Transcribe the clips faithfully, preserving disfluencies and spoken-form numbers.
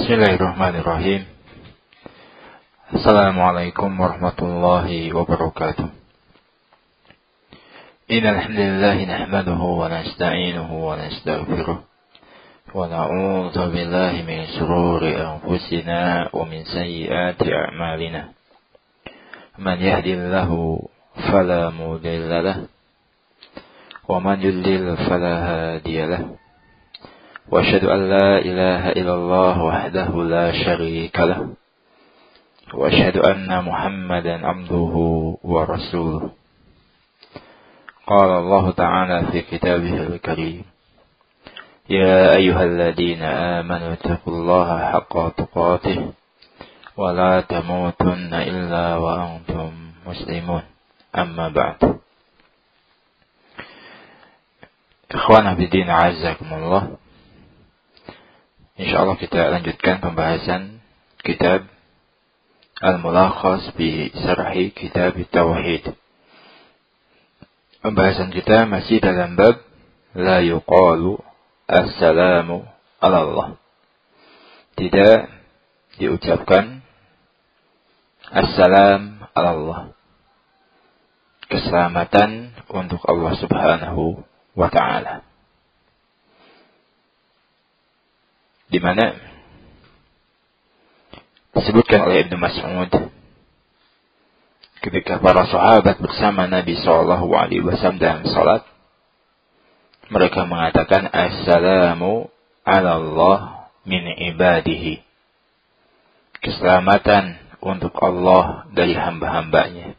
Bismillahirrahmanirrahim. Assalamualaikum warahmatullahi wabarakatuh. Innal hamdalillah nahmaduhu wa nasta'inuhu wa nastaghfiruh wa na'udzu billahi min shururi anfusina wa min sayyiati a'malina. Man yahdihillahu fala mudilla lahu wa man yudlil fala hadiya lahu. وأشهد أن لا إله إلا الله وحده لا شريك له وأشهد أن محمدا عبده ورسوله. قال الله تعالى في كتابه الكريم: يا أيها الذين آمنوا اتقوا الله حق تقاته ولا تموتن إلا وأنتم مسلمون. أما بعد. Ikhwana fiddin a'azzakumullah. InsyaAllah kita lanjutkan pembahasan kitab Al-Mulakhas bi Syarhi Kitab Tauhid. Pembahasan kita masih dalam bab La yuqalu Assalamu ala Allah. Tidak diucapkan Assalam ala Allah. Keselamatan untuk Allah subhanahu wa ta'ala. Di mana disebutkan oleh Ibnu Mas'ud ketika para sahabat bersama Nabi sallallahu alaihi wasallam dalam salat, mereka mengatakan assalamu ala Allah min ibadihi. Keselamatan untuk Allah dari hamba-hambanya.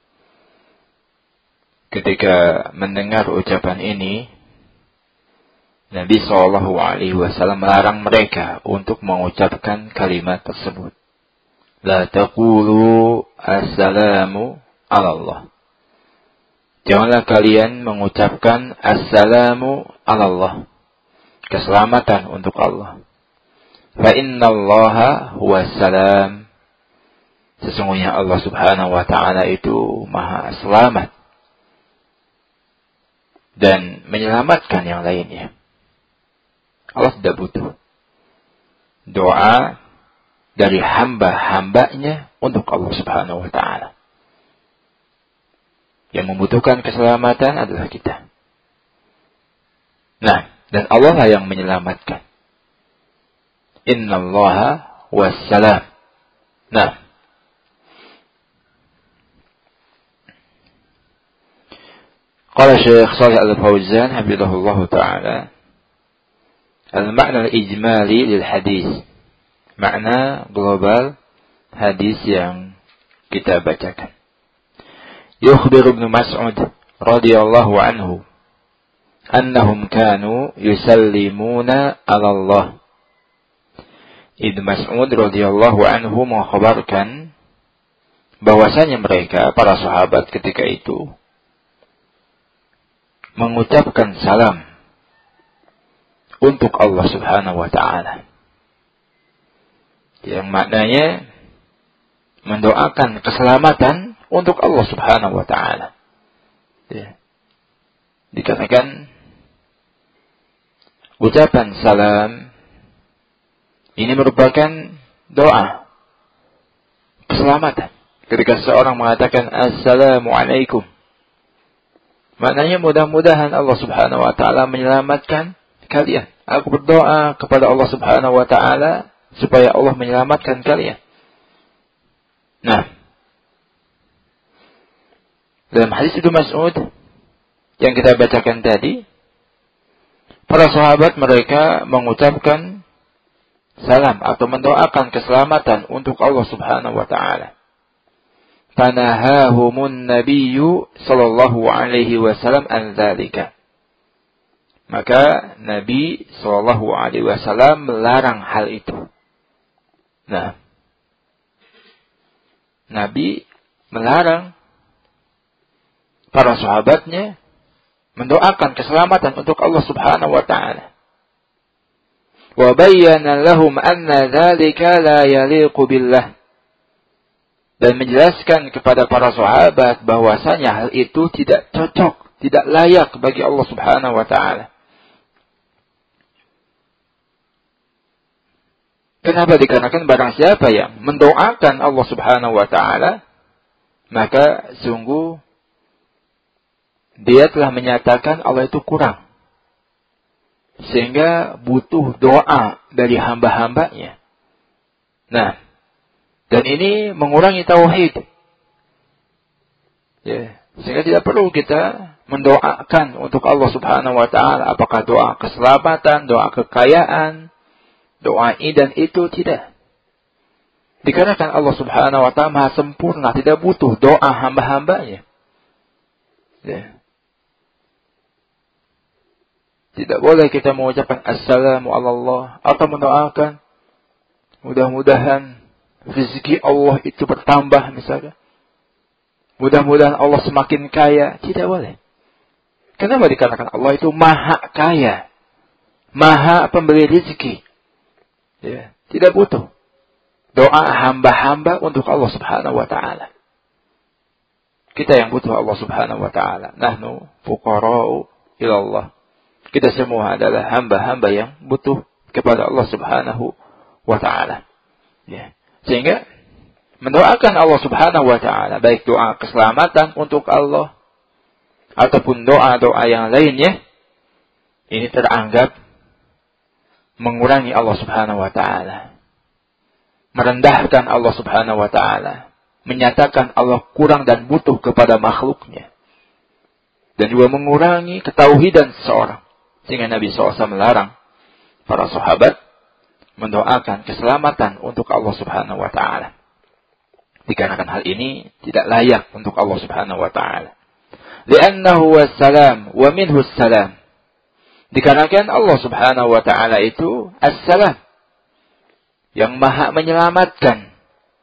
Ketika mendengar ucapan ini, Nabi sallallahu alaihi wasallam melarang mereka untuk mengucapkan kalimat tersebut. La taqulu assalamu ala Allah. Janganlah kalian mengucapkan assalamu ala Allah. Keselamatan untuk Allah. Fa innallaha huwas salam. Sesungguhnya Allah subhanahu wa ta'ala itu maha selamat dan menyelamatkan yang lainnya. Allah tidak butuh doa dari hamba-hambanya untuk Allah subhanahu wa ta'ala. Yang membutuhkan keselamatan adalah kita. Nah, dan Allah lah yang menyelamatkan. Innallaha wassalam. Nah, qala Syekh Shalih Al-Fauzan hafizahullahu ta'ala, al-makna al-ijmali lil hadis. Makna global hadis yang kita bacakan. Yukhbir Ibnu Mas'ud radhiyallahu anhu annahum kanu yusallimuna 'ala Allah. Ibnu Mas'ud radhiyallahu anhu mengkhabarkan bahwasanya mereka para sahabat ketika itu mengucapkan salam untuk Allah subhanahu wa ta'ala. Yang maknanya mendoakan keselamatan untuk Allah subhanahu wa ta'ala. Ya. Dikatakan ucapan salam ini merupakan doa keselamatan. Ketika seorang mengatakan Assalamualaikum, maknanya mudah-mudahan Allah subhanahu wa ta'ala menyelamatkan kalian. Aku berdoa kepada Allah subhanahu wa ta'ala supaya Allah menyelamatkan kalian. Nah, dalam hadis Ibnu Mas'ud yang kita bacakan tadi, para sahabat mereka mengucapkan salam atau mendoakan keselamatan untuk Allah subhanahu wa ta'ala. Fanahahumun nabiyyu sallallahu alaihi wasallam an dzalika. Maka Nabi sallallahu alaihi wasallam melarang hal itu. Nah, Nabi melarang para sahabatnya mendoakan keselamatan untuk Allah subhanahu wa ta'ala. Wa bayyana lahum anna dzalika la yaliqu billah. Dan menjelaskan kepada para sahabat bahwasanya hal itu tidak cocok, tidak layak bagi Allah subhanahu wa ta'ala. Kenapa? Dikarenakan barang siapa yang mendoakan Allah Subhanahu wa taala, maka sungguh dia telah menyatakan Allah itu kurang. Sehingga butuh doa dari hamba-hambanya. Nah, dan ini mengurangi tauhid. Ya, sehingga tidak perlu kita mendoakan untuk Allah Subhanahu wa taala, apakah doa keselamatan, doa kekayaan, doa ini dan itu, tidak. Dikarenakan Allah Subhanahu wa taala Maha sempurna, tidak butuh doa hamba-hambanya. Ya. Tidak boleh kita mengucapkan assalamu ala Allah atau mendoakan mudah-mudahan rezeki Allah itu bertambah misalnya. Mudah-mudahan Allah semakin kaya. Tidak boleh. Kenapa? Dikarenakan Allah itu maha kaya. Maha pemberi rezeki. Ya, tidak butuh doa hamba-hamba untuk Allah Subhanahu wa taala. Kita yang butuh Allah Subhanahu wa taala. Nahnu fuqara'u ila Allah. Kita semua adalah hamba-hamba yang butuh kepada Allah Subhanahu wa taala. Ya. Sehingga mendoakan Allah Subhanahu wa taala, baik doa keselamatan untuk Allah ataupun doa-doa yang lainnya, ini teranggap mengurangi Allah Subhanahu wa taala. Merendahkan Allah Subhanahu wa taala, menyatakan Allah kurang dan butuh kepada makhluknya. Dan juga mengurangi ketauhidan seseorang. Sehingga Nabi shallallahu alaihi wasallam melarang para sahabat mendoakan keselamatan untuk Allah Subhanahu wa taala. Dikarenakan hal ini tidak layak untuk Allah Subhanahu wa taala. Li'annahu wassalam wa minhu assalam. Dikarenakan Allah Subhanahu wa taala itu assalam, yang maha menyelamatkan.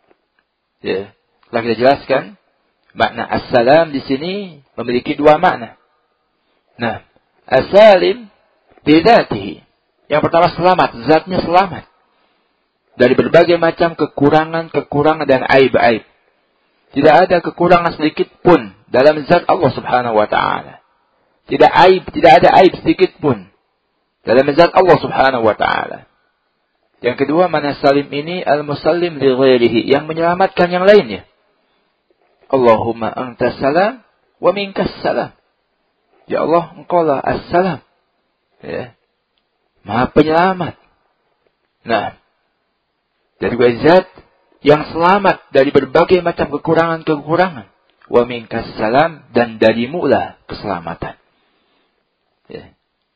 Ya, telah kita jelaskan makna assalam di sini memiliki dua makna. Nah, as-salim bidzatihi. Yang pertama selamat, zatnya selamat dari berbagai macam kekurangan-kekurangan dan aib-aib. Tidak ada kekurangan sedikit pun dalam zat Allah Subhanahu wa taala. Tidak aib, tidak ada aib sedikit pun dalam zat Allah Subhanahu wa taala. Yang kedua, mana salim ini al-musallim li ghairihi, yang menyelamatkan yang lainnya. Allahumma anta salam wa minkas salam. Ya Allah, Engkau lah as-salam. Ya. Maha penyelamat. Nah, dari zat yang selamat dari berbagai macam kekurangan-kekurangan. Wa minkas salam, dan darimu lah keselamatan. Ya.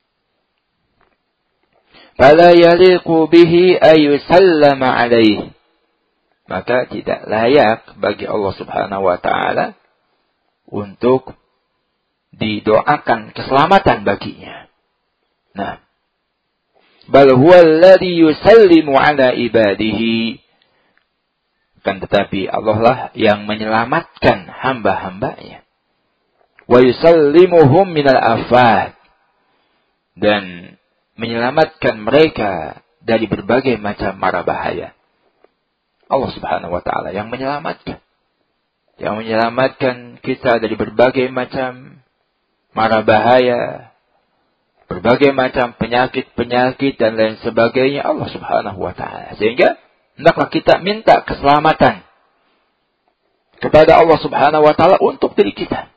Fala yaliqu bihi ayyusallama alaihi. Maka tidak layak bagi Allah Subhanahu wa taala untuk didoakan keselamatan baginya. Nah, bal huwa alladhi yusallimu ala ibadihi. Kan tetapi Allah lah yang menyelamatkan hamba-hambanya. Wa yusallimuhum minal afat. Dan menyelamatkan mereka dari berbagai macam mara bahaya. Allah Subhanahu wa taala yang menyelamatkan. Yang menyelamatkan kita dari berbagai macam mara bahaya, berbagai macam penyakit-penyakit dan lain sebagainya, Allah Subhanahu wa taala. Sehingga hendaklah kita minta keselamatan kepada Allah Subhanahu wa taala untuk diri kita.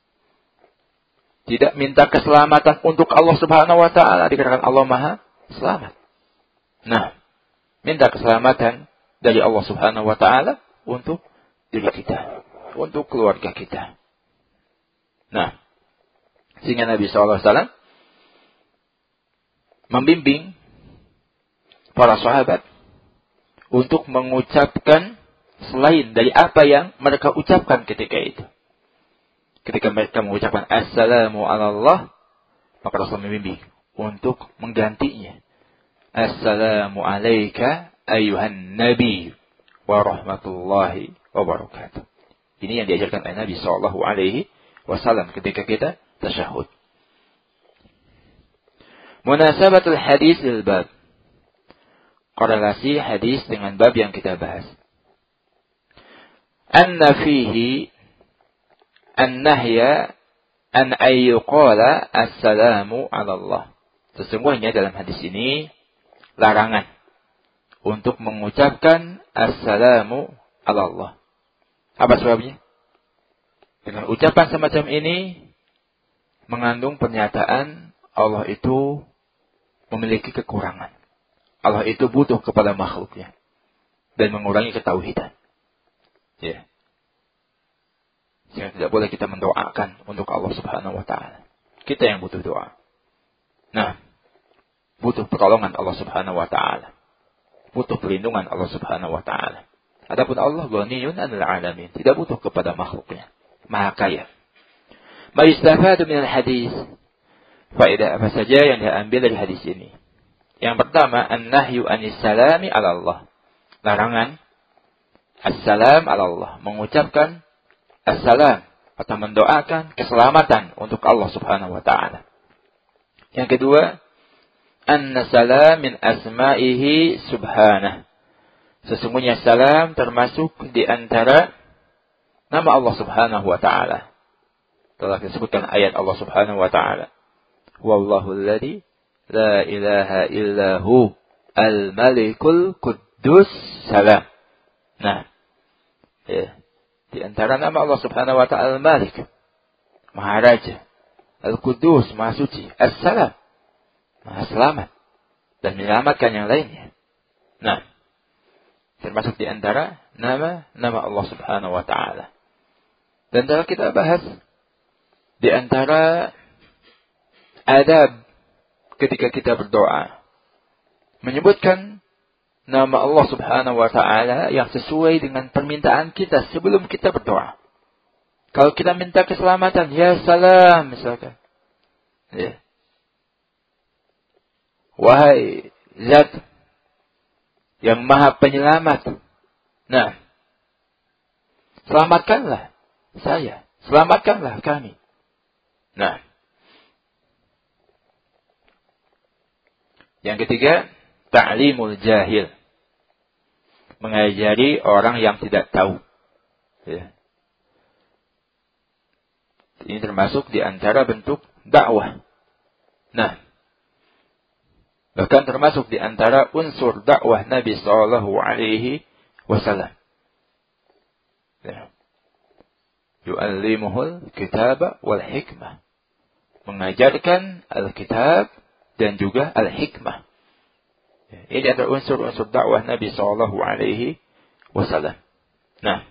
Tidak minta keselamatan untuk Allah Subhanahu wa taala dikarenakan Allah Maha selamat. Nah, minta keselamatan dari Allah Subhanahu wa taala untuk diri kita, untuk keluarga kita. Nah, sehingga Nabi shallallahu alaihi wasallam membimbing para sahabat untuk mengucapkan selain dari apa yang mereka ucapkan ketika itu. Ketika mereka mengucapkan assalamu ala Allah, maka Rasul membimbing untuk menggantinya. Assalamu alayka ayuhan nabi wa rahmatullahi wa barakatuh. Ini yang diajarkan oleh Nabi sallallahu alaihi wasallam ketika kita tasyahud. Munasabatul hadis lil bab. Korelasi hadis dengan bab yang kita bahas. Anna fihi an-nahya an ayyuqala assalamu ala Allah. Sesungguhnya dalam hadis ini larangan untuk mengucapkan assalamu ala Allah. Apa sebabnya? Dengan ucapan semacam ini mengandung pernyataan Allah itu memiliki kekurangan. Allah itu butuh kepada makhluknya dan mengurangi ketauhidan. Ya. Sehingga tidak boleh kita mendoakan untuk Allah Subhanahu wa taala. Kita yang butuh doa. Nah, butuh pertolongan Allah Subhanahu wa taala. Butuh perlindungan Allah Subhanahu wa taala. Adapun Allah ghaniyun 'anil 'alamin, tidak butuh kepada makhluknya. Maha kaya. Ma yustafadu minal hadis. Faedah apa saja yang diambil dari hadis ini? Yang pertama, an-nahyu 'anis salami 'ala Allah. Larangan assalam 'ala Allah, mengucapkan assalam atau mendoakan keselamatan untuk Allah Subhanahu wa taala. Yang kedua, anna salam min asma'ihi subhanah. Sesungguhnya salam termasuk di antara nama Allah Subhanahu wa taala. Telah disebutkan ayat Allah Subhanahu wa taala. Wallahu alladzi la ilaha illahu al-malikul quddus salam. Nah, ya, di antara nama Allah Subhanahu wa taala Al-Malik, Maha Raja, Al-Quddus, Maha Suci, As-Salam, Maha Selamat, dan menyelamatkan yang lainnya. Nah, termasuk di antara nama-nama Allah Subhanahu wa taala. Dan kalau kita bahas di antara adab ketika kita berdoa, menyebutkan nama Allah Subhanahu wa taala yang sesuai dengan permintaan kita sebelum kita berdoa. Kalau kita minta keselamatan, ya salam misalkan. Ya. Wahai Zat yang Maha Penyelamat. Nah, selamatkanlah saya, selamatkanlah kami. Nah, yang ketiga, ta'limul jahil. Mengajari orang yang tidak tahu. Ya. Ini termasuk di antara bentuk dakwah. Nah, bahkan termasuk di antara unsur dakwah Nabi Sallallahu Alaihi Wasallam. Ya. Yu'allimuhul kitaba wal hikmah. Mengajarkan al-kitab dan juga al-hikmah. Ini adalah unsur-unsur dakwah Nabi Sallallahu Alaihi Wasallam. Nah,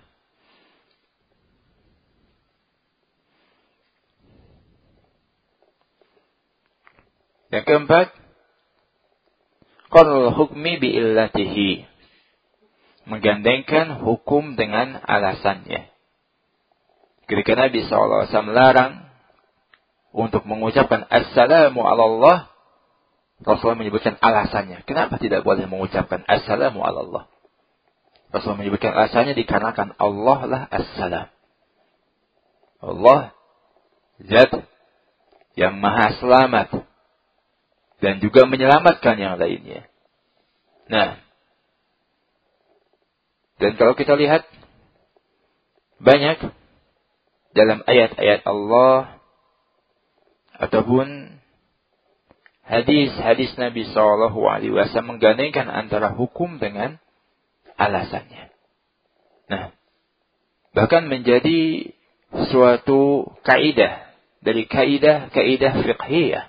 yang keempat, qarnul hukmi bi'illatihi. Menggandengkan hukum dengan alasannya. Ketika Nabi shallallahu alaihi wasallam melarang untuk mengucapkan assalamu ala Allah, Rasulullah menyebutkan alasannya. Kenapa tidak boleh mengucapkan assalamu ala Allah? Rasulullah menyebutkan alasannya dikarenakan Allah lah assalam. Allah Zat yang Maha Selamat dan juga menyelamatkan yang lainnya. Nah, dan kalau kita lihat banyak dalam ayat-ayat Allah ataupun hadis-hadis Nabi Sallallahu Alaihi Wasallam menggandengkan antara hukum dengan alasannya. Nah, bahkan menjadi suatu kaidah dari kaidah-kaidah fiqhiyah.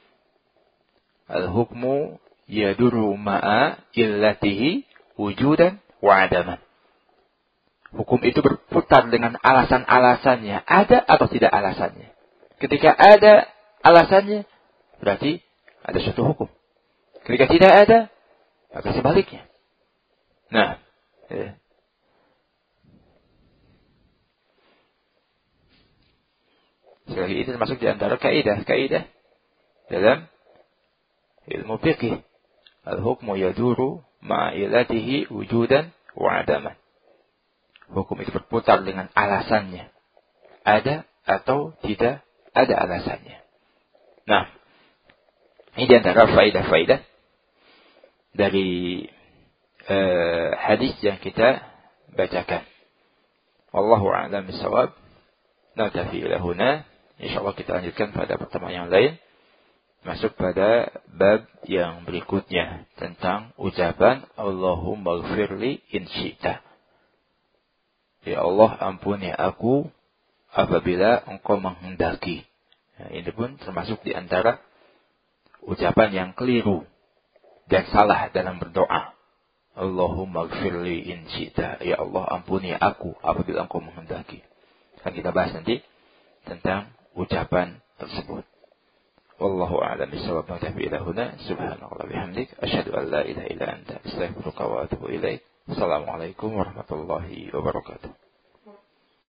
Al-hukmu yaduru ma'a illatihi wujudan wa adaman. Hukum itu berputar dengan alasan-alasannya. Ada atau tidak alasannya. Ketika ada alasannya, berarti ada suatu hukum. Ketika tidak ada, maka sebaliknya. Nah, ya. Sekali itu termasuk di antara kaidah-kaidah dalam ilmu fiqih. Al-hukmu yaduru ma'ilatihi wujudan wa adaman. Hukum itu berputar dengan alasannya. Ada atau tidak ada alasannya. Nah, ini di antara faidah-faidah dari uh, hadis yang kita bacakan. Wallahu a'lam bishawab. Naktafi ila huna. Insyaallah kita lanjutkan pada pertemuan yang lain. masuk pada bab yang berikutnya tentang ucapan Allahumma gfirli in syi'ta. Ya Allah, ampuni aku apabila engkau menghendaki. Nah, ini pun termasuk di antara ucapan yang keliru dan salah dalam berdoa. Allahumma gfirli in syi'ta. Ya Allah, ampuni aku apabila engkau menghendaki. Akan kita bahas nanti tentang ucapan tersebut. Wallahu a'lam bishawab. Nabi ila huna. Subhanallah bihamdik. Asyhadu an la ilaha illa anta. Astaghfiruka wa atubu ilaik. Assalamualaikum warahmatullahi wabarakatuh.